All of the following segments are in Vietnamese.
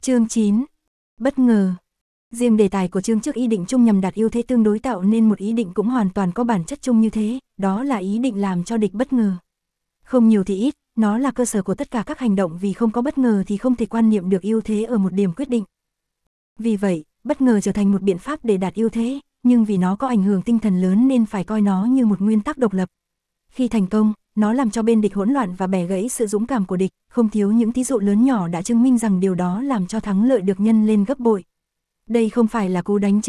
Chương 9. Bất ngờ. Riêng đề tài của chương trước ý định chung nhằm đạt ưu thế tương đối tạo nên một ý định cũng hoàn toàn có bản chất chung như thế, đó là ý định làm cho địch bất ngờ. Không nhiều thì ít, nó là cơ sở của tất cả các hành động vì không có bất ngờ thì không thể quan niệm được ưu thế ở một điểm quyết định. Vì vậy, bất ngờ trở thành một biện pháp để đạt ưu thế, nhưng vì nó có ảnh hưởng tinh thần lớn nên phải coi nó như một nguyên tắc độc lập. Khi thành công, nó làm cho bên địch hỗn loạn và bẻ gãy sự dũng cảm của địch, không thiếu những thí dụ lớn nhỏ đã chứng minh rằng điều đó làm cho thắng lợi được nhân lên gấp bội. Đây không phải là cú đánh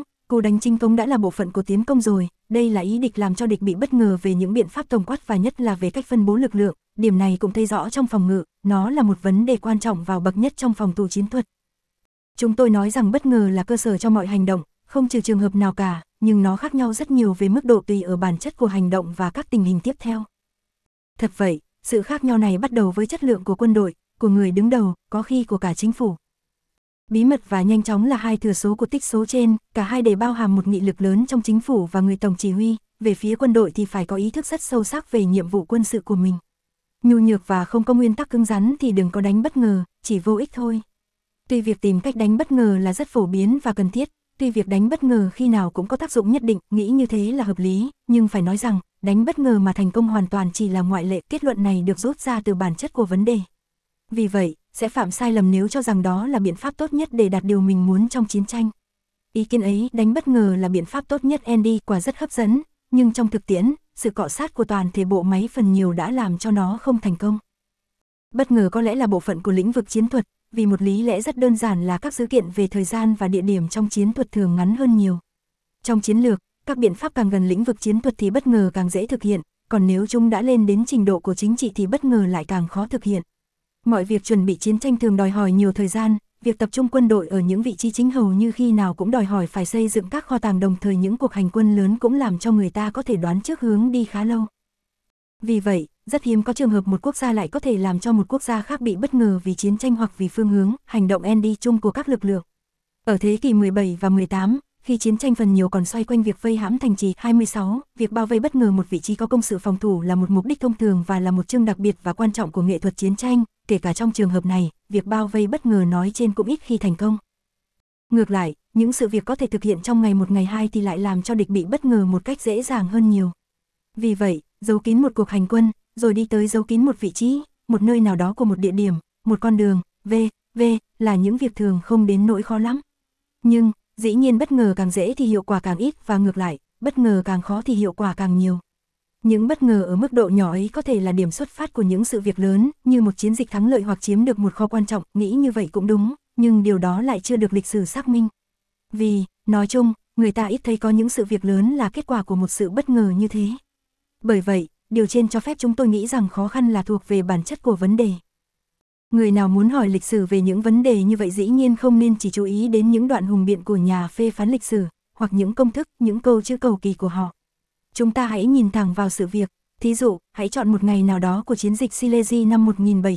chính cống đã là bộ phận của tiến công rồi, đây là ý địch làm cho địch bị bất ngờ về những biện pháp tổng quát và nhất là về cách phân bố lực lượng, điểm này cũng thấy rõ trong phòng ngự, nó là một vấn đề quan trọng vào bậc nhất trong phòng thủ chiến thuật. Chúng tôi nói rằng bất ngờ là cơ sở cho mọi hành động, không trừ trường hợp nào cả, nhưng nó khác nhau rất nhiều về mức độ tùy ở bản chất của hành động và các tình hình tiếp theo. Thật vậy, sự khác nhau này bắt đầu với chất lượng của quân đội, của người đứng đầu, có khi của cả chính phủ. Bí mật và nhanh chóng là hai thừa số của tích số trên, cả hai đều bao hàm một nghị lực lớn trong chính phủ và người tổng chỉ huy, về phía quân đội thì phải có ý thức rất sâu sắc về nhiệm vụ quân sự của mình. Nhu nhược và không có nguyên tắc cứng rắn thì đừng có đánh bất ngờ, chỉ vô ích thôi. Tuy việc tìm cách đánh bất ngờ là rất phổ biến và cần thiết, tuy việc đánh bất ngờ khi nào cũng có tác dụng nhất định, nghĩ như thế là hợp lý, nhưng phải nói rằng, đánh bất ngờ mà thành công hoàn toàn chỉ là ngoại lệ, kết luận này được rút ra từ bản chất của vấn đề. Vì vậy, sẽ phạm sai lầm nếu cho rằng đó là biện pháp tốt nhất để đạt điều mình muốn trong chiến tranh. Ý kiến ấy, đánh bất ngờ là biện pháp tốt nhất Andy quả rất hấp dẫn, nhưng trong thực tiễn, sự cọ sát của toàn thể bộ máy phần nhiều đã làm cho nó không thành công. Bất ngờ có lẽ là bộ phận của lĩnh vực chiến thuật, vì một lý lẽ rất đơn giản là các dữ kiện về thời gian và địa điểm trong chiến thuật thường ngắn hơn nhiều. Trong chiến lược, các biện pháp càng gần lĩnh vực chiến thuật thì bất ngờ càng dễ thực hiện, còn nếu chúng đã lên đến trình độ của chính trị thì bất ngờ lại càng khó thực hiện. Mọi việc chuẩn bị chiến tranh thường đòi hỏi nhiều thời gian, việc tập trung quân đội ở những vị trí chính hầu như khi nào cũng đòi hỏi phải xây dựng các kho tàng, đồng thời những cuộc hành quân lớn cũng làm cho người ta có thể đoán trước hướng đi khá lâu. Vì vậy, rất hiếm có trường hợp một quốc gia lại có thể làm cho một quốc gia khác bị bất ngờ vì chiến tranh hoặc vì phương hướng, hành động Andy chung của các lực lượng. Ở thế kỷ 17 và 18, khi chiến tranh phần nhiều còn xoay quanh việc vây hãm thành trì, 26, việc bao vây bất ngờ một vị trí có công sự phòng thủ là một mục đích thông thường và là một chương đặc biệt và quan trọng của nghệ thuật chiến tranh, kể cả trong trường hợp này, việc bao vây bất ngờ nói trên cũng ít khi thành công. Ngược lại, những sự việc có thể thực hiện trong ngày một ngày hai thì lại làm cho địch bị bất ngờ một cách dễ dàng hơn nhiều. Vì vậy, giấu kín một cuộc hành quân, rồi đi tới giấu kín một vị trí, một nơi nào đó của một địa điểm, một con đường, v.v. là những việc thường không đến nỗi khó lắm. Nhưng, dĩ nhiên bất ngờ càng dễ thì hiệu quả càng ít và ngược lại, bất ngờ càng khó thì hiệu quả càng nhiều. Những bất ngờ ở mức độ nhỏ ấy có thể là điểm xuất phát của những sự việc lớn, như một chiến dịch thắng lợi hoặc chiếm được một kho quan trọng, nghĩ như vậy cũng đúng, nhưng điều đó lại chưa được lịch sử xác minh. Vì, nói chung, người ta ít thấy có những sự việc lớn là kết quả của một sự bất ngờ như thế. Bởi vậy, điều trên cho phép chúng tôi nghĩ rằng khó khăn là thuộc về bản chất của vấn đề. Người nào muốn hỏi lịch sử về những vấn đề như vậy dĩ nhiên không nên chỉ chú ý đến những đoạn hùng biện của nhà phê phán lịch sử, hoặc những công thức, những câu chữ cầu kỳ của họ. Chúng ta hãy nhìn thẳng vào sự việc, thí dụ, hãy chọn một ngày nào đó của chiến dịch Silesia năm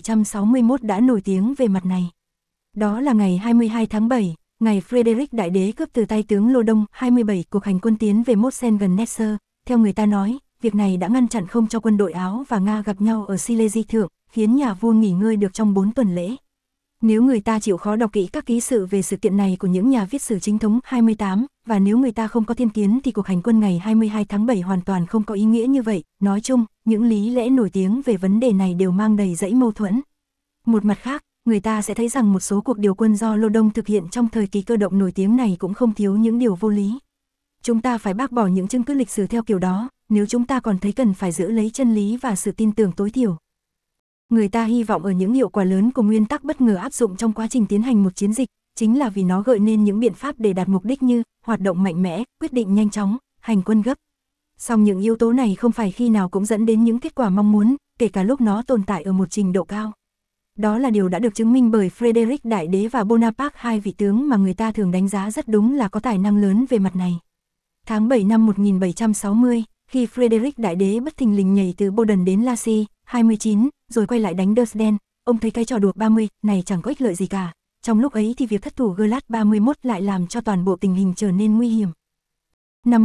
1761 đã nổi tiếng về mặt này. Đó là ngày 22 tháng 7, ngày Frederick Đại Đế cướp từ tay tướng Lô Đông, 27 cuộc hành quân tiến về Mosen gần Nesser. Theo người ta nói, việc này đã ngăn chặn không cho quân đội Áo và Nga gặp nhau ở Silesia thượng, khiến nhà vua nghỉ ngơi được trong 4 tuần lễ. Nếu người ta chịu khó đọc kỹ các ký sự về sự kiện này của những nhà viết sử chính thống 28, và nếu người ta không có thiên kiến thì cuộc hành quân ngày 22 tháng 7 hoàn toàn không có ý nghĩa như vậy. Nói chung, những lý lẽ nổi tiếng về vấn đề này đều mang đầy dẫy mâu thuẫn. Một mặt khác, người ta sẽ thấy rằng một số cuộc điều quân do Lô Đông thực hiện trong thời kỳ cơ động nổi tiếng này cũng không thiếu những điều vô lý. Chúng ta phải bác bỏ những chứng cứ lịch sử theo kiểu đó, nếu chúng ta còn thấy cần phải giữ lấy chân lý và sự tin tưởng tối thiểu. Người ta hy vọng ở những hiệu quả lớn của nguyên tắc bất ngờ áp dụng trong quá trình tiến hành một chiến dịch, chính là vì nó gợi nên những biện pháp để đạt mục đích như hoạt động mạnh mẽ, quyết định nhanh chóng, hành quân gấp. Song những yếu tố này không phải khi nào cũng dẫn đến những kết quả mong muốn, kể cả lúc nó tồn tại ở một trình độ cao. Đó là điều đã được chứng minh bởi Frederick Đại Đế và Bonaparte, hai vị tướng mà người ta thường đánh giá rất đúng là có tài năng lớn về mặt này. Tháng 7 năm 1760, khi Frederick Đại Đế bất thình lình nhảy từ Boden đến Lacy, 29, rồi quay lại đánh Dresden, ông thấy cái trò đùa 30 này chẳng có ích lợi gì cả. Trong lúc ấy thì việc thất thủ Glat 31 lại làm cho toàn bộ tình hình trở nên nguy hiểm. Năm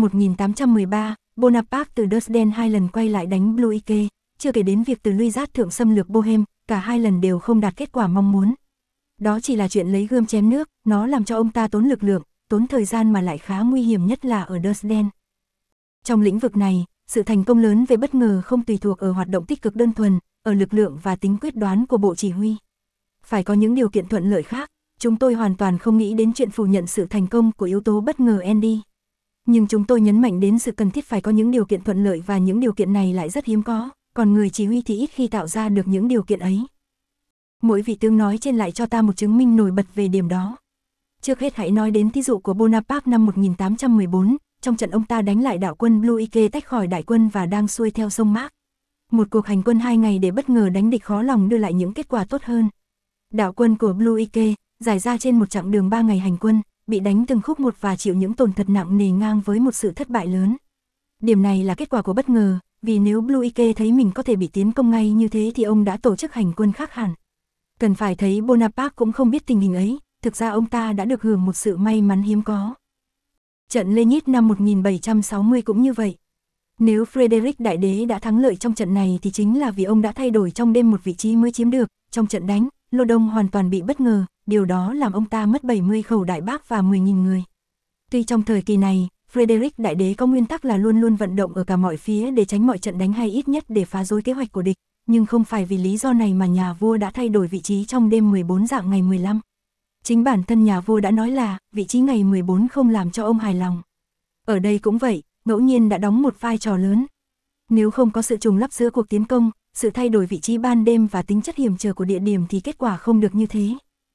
1813, Bonaparte từ Dresden 2 lần quay lại đánh Bluike, chưa kể đến việc từ Luizat thượng xâm lược Bohem, cả 2 lần đều không đạt kết quả mong muốn. Đó chỉ là chuyện lấy gươm chém nước, nó làm cho ông ta tốn lực lượng, tốn thời gian mà lại khá nguy hiểm nhất là ở Dresden. Trong lĩnh vực này, sự thành công lớn về bất ngờ không tùy thuộc ở hoạt động tích cực đơn thuần, ở lực lượng và tính quyết đoán của bộ chỉ huy. Phải có những điều kiện thuận lợi khác, chúng tôi hoàn toàn không nghĩ đến chuyện phủ nhận sự thành công của yếu tố bất ngờ Andy. Nhưng chúng tôi nhấn mạnh đến sự cần thiết phải có những điều kiện thuận lợi và những điều kiện này lại rất hiếm có, còn người chỉ huy thì ít khi tạo ra được những điều kiện ấy. Mỗi vị tướng nói trên lại cho ta một chứng minh nổi bật về điểm đó. Trước hết hãy nói đến thí dụ của Bonaparte năm 1814, trong trận ông ta đánh lại đạo quân Bluike tách khỏi đại quân và đang xuôi theo sông Mark. Một cuộc hành quân 2 ngày để bất ngờ đánh địch khó lòng đưa lại những kết quả tốt hơn. Đạo quân của Bluike, giải ra trên một chặng đường 3 ngày hành quân, bị đánh từng khúc một và chịu những tổn thất nặng nề ngang với một sự thất bại lớn. Điểm này là kết quả của bất ngờ, vì nếu Bluike thấy mình có thể bị tiến công ngay như thế thì ông đã tổ chức hành quân khác hẳn. Cần phải thấy Bonaparte cũng không biết tình hình ấy, thực ra ông ta đã được hưởng một sự may mắn hiếm có. Trận Legnit năm 1760 cũng như vậy. Nếu Frederick Đại Đế đã thắng lợi trong trận này thì chính là vì ông đã thay đổi trong đêm một vị trí mới chiếm được. Trong trận đánh, Lô Đông hoàn toàn bị bất ngờ, điều đó làm ông ta mất 70 khẩu đại bác và 10.000 người. Tuy trong thời kỳ này, Frederick Đại Đế có nguyên tắc là luôn luôn vận động ở cả mọi phía để tránh mọi trận đánh hay ít nhất để phá rối kế hoạch của địch, nhưng không phải vì lý do này mà nhà vua đã thay đổi vị trí trong đêm 14 rạng ngày 15. Chính bản thân nhà vua đã nói là vị trí ngày 14 không làm cho ông hài lòng. Ở đây cũng vậy, ngẫu nhiên đã đóng một vai trò lớn. Nếu không có sự trùng lắp giữa cuộc tiến công, sự thay đổi vị trí ban đêm và tính chất hiểm trở của địa điểm thì kết quả không được như thế.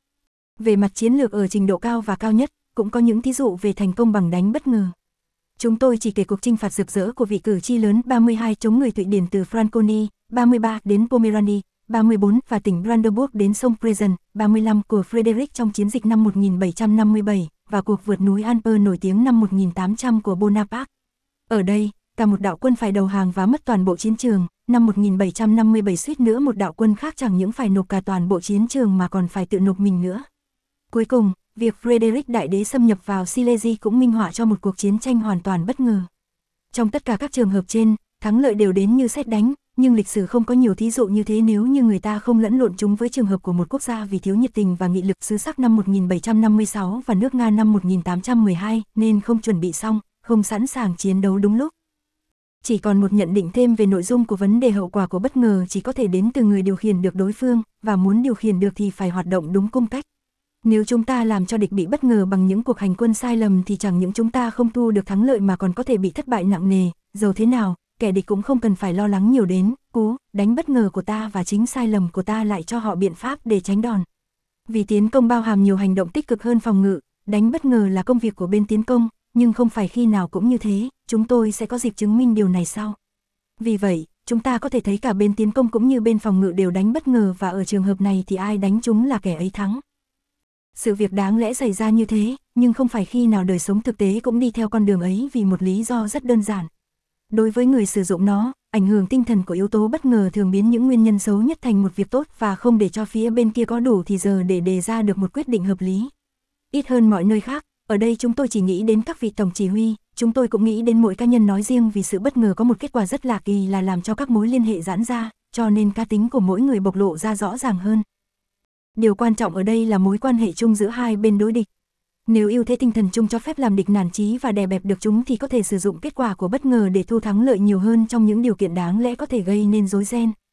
Về mặt chiến lược ở trình độ cao và cao nhất, cũng có những thí dụ về thành công bằng đánh bất ngờ. Chúng tôi chỉ kể cuộc chinh phạt rực rỡ của vị cử tri lớn 32 chống người Thụy Điển từ Franconia, 33 đến Pomerania, 34 và tỉnh Brandenburg đến sông Presen, 35 của Frederick trong chiến dịch năm 1757 và cuộc vượt núi Alper nổi tiếng năm 1800 của Bonaparte. Ở đây, cả một đạo quân phải đầu hàng và mất toàn bộ chiến trường, năm 1757 suýt nữa một đạo quân khác chẳng những phải nộp cả toàn bộ chiến trường mà còn phải tự nộp mình nữa. Cuối cùng, việc Frederick Đại Đế xâm nhập vào Silesia cũng minh họa cho một cuộc chiến tranh hoàn toàn bất ngờ. Trong tất cả các trường hợp trên, thắng lợi đều đến như sét đánh, nhưng lịch sử không có nhiều thí dụ như thế nếu như người ta không lẫn lộn chúng với trường hợp của một quốc gia vì thiếu nhiệt tình và nghị lực xứ Sắc năm 1756 và nước Nga năm 1812 nên không chuẩn bị xong, không sẵn sàng chiến đấu đúng lúc. Chỉ còn một nhận định thêm về nội dung của vấn đề hậu quả của bất ngờ chỉ có thể đến từ người điều khiển được đối phương, và muốn điều khiển được thì phải hoạt động đúng cung cách. Nếu chúng ta làm cho địch bị bất ngờ bằng những cuộc hành quân sai lầm thì chẳng những chúng ta không thu được thắng lợi mà còn có thể bị thất bại nặng nề, dầu thế nào, kẻ địch cũng không cần phải lo lắng nhiều đến cú đánh bất ngờ của ta và chính sai lầm của ta lại cho họ biện pháp để tránh đòn. Vì tiến công bao hàm nhiều hành động tích cực hơn phòng ngự, đánh bất ngờ là công việc của bên tiến công, nhưng không phải khi nào cũng như thế, chúng tôi sẽ có dịp chứng minh điều này sau. Vì vậy, chúng ta có thể thấy cả bên tiến công cũng như bên phòng ngự đều đánh bất ngờ và ở trường hợp này thì ai đánh chúng là kẻ ấy thắng. Sự việc đáng lẽ xảy ra như thế, nhưng không phải khi nào đời sống thực tế cũng đi theo con đường ấy vì một lý do rất đơn giản. Đối với người sử dụng nó, ảnh hưởng tinh thần của yếu tố bất ngờ thường biến những nguyên nhân xấu nhất thành một việc tốt và không để cho phía bên kia có đủ thì giờ để đề ra được một quyết định hợp lý. Ít hơn mọi nơi khác, ở đây chúng tôi chỉ nghĩ đến các vị tổng chỉ huy, chúng tôi cũng nghĩ đến mỗi cá nhân nói riêng vì sự bất ngờ có một kết quả rất lạ kỳ là làm cho các mối liên hệ giãn ra, cho nên cá tính của mỗi người bộc lộ ra rõ ràng hơn. Điều quan trọng ở đây là mối quan hệ chung giữa hai bên đối địch. Nếu ưu thế tinh thần chung cho phép làm địch nản chí và đè bẹp được chúng thì có thể sử dụng kết quả của bất ngờ để thu thắng lợi nhiều hơn trong những điều kiện đáng lẽ có thể gây nên rối ren.